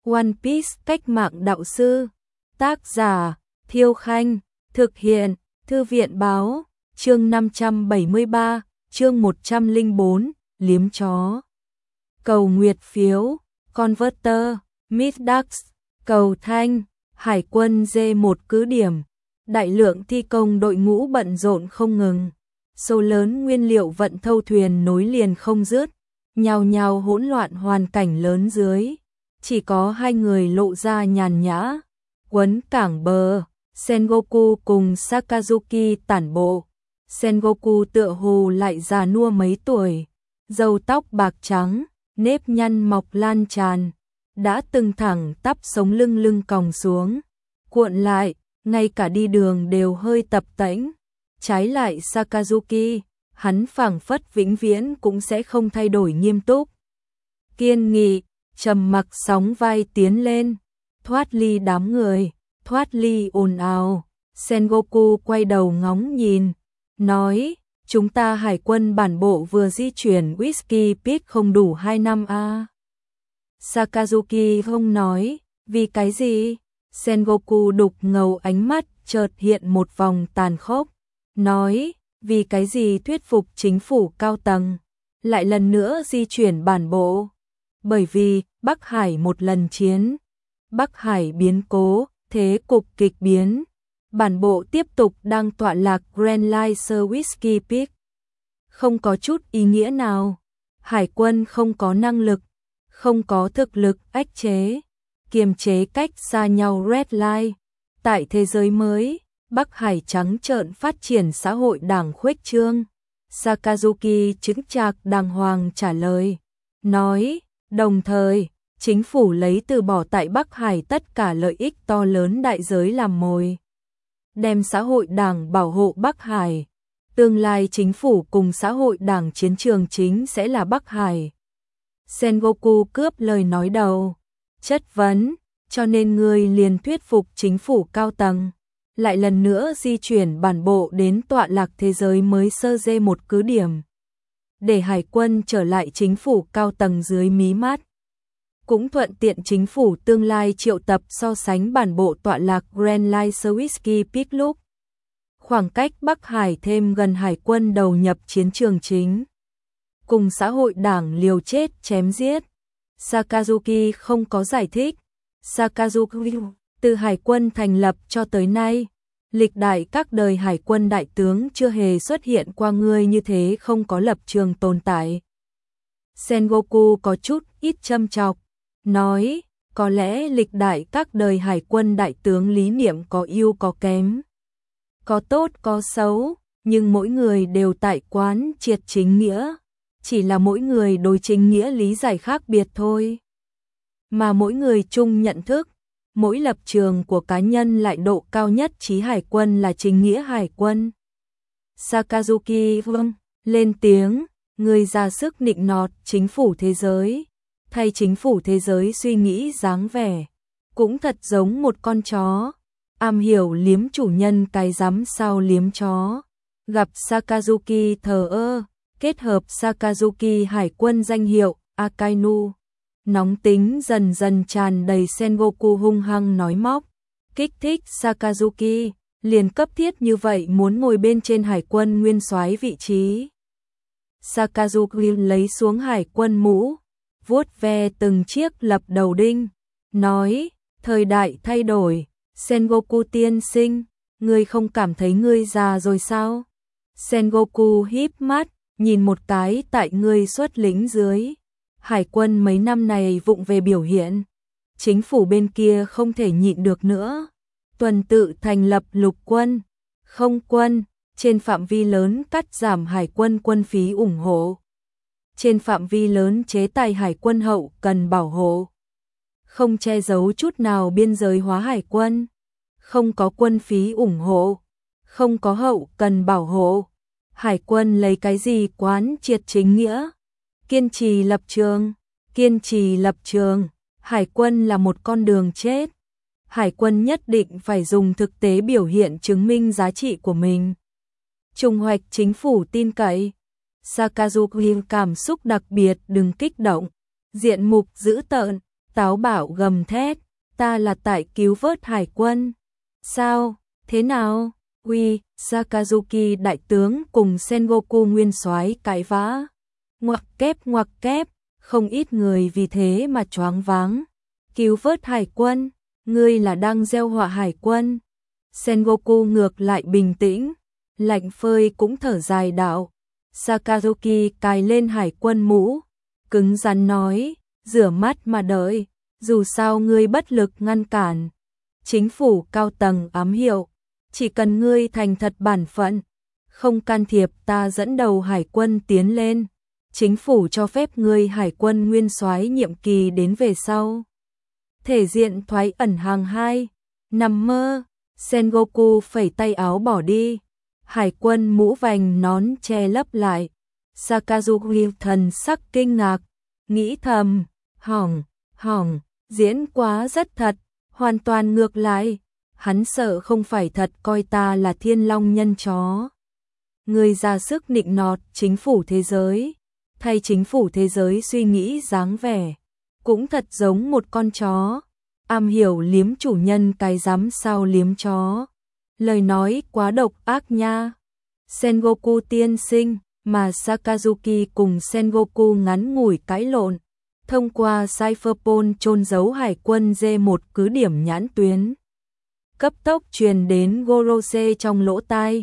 One Piece cách mạng đạo sư. Tác giả Thiêu Khanh. Thực hiện Thư viện Báo. Chương 573, chương 104, liếm chó. Cầu nguyệt phiếu, Converter, Middax, cầu thanh, Hải quân D1 cứ điểm. Đại lượng thi công đội ngũ bận rộn không ngừng. Số lớn nguyên liệu vận thâu thuyền nối liền không dứt, nhào nhào hỗn loạn hoàn cảnh lớn dưới. Chỉ có hai người lộ ra nhàn nhã, quấn cảng bờ, Sengoku cùng Sakazuki tản bộ. Sengoku tựa hồ lại già nua mấy tuổi, râu tóc bạc trắng, nếp nhăn mọc lan tràn, đã từng thẳng tắp sống lưng lưng còng xuống, cuộn lại, ngay cả đi đường đều hơi tập tễnh. Trái lại Sakazuki, hắn phảng phất vĩnh viễn cũng sẽ không thay đổi nghiêm túc, kiên nghị, trầm mặc sóng vai tiến lên, thoát ly đám người, thoát ly ồn ào. Sengoku quay đầu ngóng nhìn, nói, chúng ta hải quân bản bộ vừa di chuyển Whiskey Peak không đủ 2 năm à. Sakazuki không nói, vì cái gì? Sengoku đục ngầu ánh mắt chợt hiện một vòng tàn khốc, nói, vì cái gì thuyết phục chính phủ cao tầng, lại lần nữa di chuyển bản bộ? Bởi vì, Bắc Hải một lần chiến, Bắc Hải biến cố, thế cục kịch biến. Bản bộ tiếp tục đang tọa lạc Grand Laser Whiskey Peak. Không có chút ý nghĩa nào. Hải quân không có năng lực, không có thực lực ách chế, kiềm chế cách xa nhau Red Line. Tại thế giới mới, Bắc Hải trắng trợn phát triển xã hội đảng khuếch trương. Sakazuki chứng chạc đàng hoàng trả lời, nói, đồng thời, chính phủ lấy từ bỏ tại Bắc Hải tất cả lợi ích to lớn đại giới làm mồi, đem xã hội đảng bảo hộ Bắc Hải. Tương lai chính phủ cùng xã hội đảng chiến trường chính sẽ là Bắc Hải. Sengoku cướp lời nói đầu, chất vấn, cho nên ngươi liền thuyết phục chính phủ cao tầng, lại lần nữa di chuyển bản bộ đến tọa lạc thế giới mới sơ D1 cứ điểm, để hải quân trở lại chính phủ cao tầng dưới mí mắt. Cũng thuận tiện chính phủ tương lai triệu tập so sánh bản bộ tọa lạc Grand Laser Whiskey Peak lúc khoảng cách Bắc Hải thêm gần hải quân đầu nhập chiến trường chính, cùng xã hội đảng liều chết chém giết. Sakazuki không có giải thích. Sakazuki, từ hải quân thành lập cho tới nay, lịch đại các đời hải quân đại tướng chưa hề xuất hiện qua người như thế không có lập trường tồn tại. Sengoku có chút ít châm chọc, nói, có lẽ lịch đại các đời hải quân đại tướng lý niệm có ưu có kém, có tốt có xấu, nhưng mỗi người đều tại quán triệt chính nghĩa, chỉ là mỗi người đối chính nghĩa lý giải khác biệt thôi. Mà mỗi người chung nhận thức, mỗi lập trường của cá nhân lại độ cao nhất trí hải quân là chính nghĩa hải quân. Sakazuki vâng, lên tiếng, người ra sức nịnh nọt chính phủ thế giới, thay chính phủ thế giới suy nghĩ dáng vẻ, cũng thật giống một con chó, am hiểu liếm chủ nhân cái rắm sao liếm chó. Gặp Sakazuki thờ ơ, kết hợp Sakazuki hải quân danh hiệu Akainu, nóng tính dần dần tràn đầy. Sengoku hung hăng nói móc, kích thích Sakazuki, liền cấp thiết như vậy muốn ngồi bên trên hải quân nguyên soái vị trí. Sakazuki lấy xuống hải quân mũ, vuốt ve từng chiếc lập đầu đinh, nói, thời đại thay đổi, Sengoku tiên sinh, ngươi không cảm thấy ngươi già rồi sao? Sengoku híp mắt, nhìn một cái tại ngươi xuất lĩnh dưới. Hải quân mấy năm này vụng về biểu hiện, chính phủ bên kia không thể nhịn được nữa, tuần tự thành lập lục quân, không quân, trên phạm vi lớn cắt giảm hải quân quân phí ủng hộ, trên phạm vi lớn chế tài hải quân hậu cần bảo hộ, không che giấu chút nào biên giới hóa hải quân, không có quân phí ủng hộ, không có hậu cần bảo hộ. Hải quân lấy cái gì quán triệt chính nghĩa? Kiên trì lập trường, kiên trì lập trường. Hải quân là một con đường chết. Hải quân nhất định phải dùng thực tế biểu hiện chứng minh giá trị của mình. Trùng hoạch chính phủ tin cậy. Sakazuki cảm xúc đặc biệt, đừng kích động. Diện mục dữ tợn, táo bạo gầm thét, ta là tại cứu vớt hải quân. Sao, thế nào? Uy, Sakazuki đại tướng cùng Sengoku nguyên soái cãi vã. Ngoặc kép, không ít người vì thế mà choáng váng. Cứu vớt hải quân, ngươi là đang gieo họa hải quân. Sengoku ngược lại bình tĩnh, lạnh phơi cũng thở dài đạo. Sakazuki cài lên hải quân mũ, cứng rắn nói, rửa mắt mà đợi, dù sao ngươi bất lực ngăn cản. Chính phủ cao tầng ám hiệu, chỉ cần ngươi thành thật bản phận, không can thiệp ta dẫn đầu hải quân tiến lên. Chính phủ cho phép ngươi hải quân nguyên soái nhiệm kỳ đến về sau. Thể diện thoái ẩn hàng 2, nằm mơ, Sengoku phẩy tay áo bỏ đi. Hải quân mũ vành nón che lấp lại. Sakazuki thần sắc kinh ngạc, nghĩ thầm, hỏng, diễn quá rất thật, hoàn toàn ngược lại. Hắn sợ không phải thật coi ta là thiên long nhân chó. Người ra sức nịnh nọt chính phủ thế giới, thay chính phủ thế giới suy nghĩ dáng vẻ, cũng thật giống một con chó, am hiểu liếm chủ nhân cái dám sao liếm chó. Lời nói quá độc ác nha. Sengoku tiên sinh, mà Sakazuki cùng Sengoku ngắn ngủi cãi lộn, thông qua Cypherpol chôn giấu hải quân D1 cứ điểm nhãn tuyến. Cấp tốc truyền đến Gorose trong lỗ tai.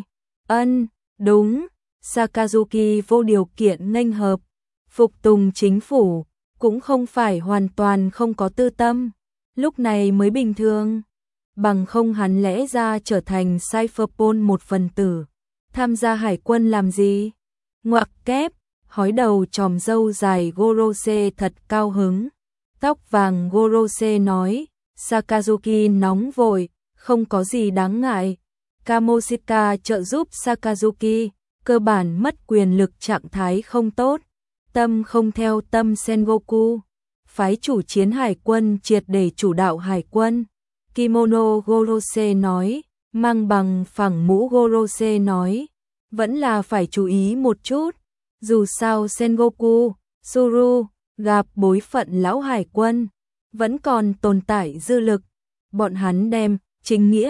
Đúng, Sakazuki vô điều kiện nghênh hợp, phục tùng chính phủ, cũng không phải hoàn toàn không có tư tâm, lúc này mới bình thường. Bằng không hắn lẽ ra trở thành Cypherpol một phần tử, tham gia hải quân làm gì? Ngoặc kép, hói đầu chòm râu dài Gorose thật cao hứng. Tóc vàng Gorose nói, Sakazuki nóng vội, không có gì đáng ngại. Kamoshika trợ giúp Sakazuki, cơ bản mất quyền lực trạng thái không tốt. Tâm không theo tâm Sengoku, phái chủ chiến hải quân triệt để chủ đạo hải quân. Kimono Gorose nói, mang bằng phẳng mũ Gorose nói, vẫn là phải chú ý một chút, dù sao Sengoku, Suru, gặp bối phận lão hải quân, vẫn còn tồn tại dư lực, bọn hắn đem chính nghĩa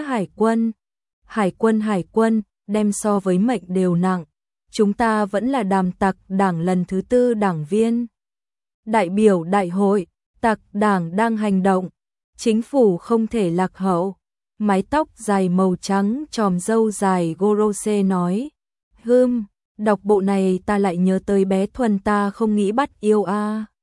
hải quân, đem so với mệnh đều nặng, chúng ta vẫn là đàm tặc đảng lần thứ 4 đảng viên. Đại biểu đại hội, tặc đảng đang hành động, chính phủ không thể lạc hậu. Mái tóc dài màu trắng chòm râu dài Gorose nói, đọc bộ này ta lại nhớ tới bé Thuần ta không nghĩ bắt yêu a.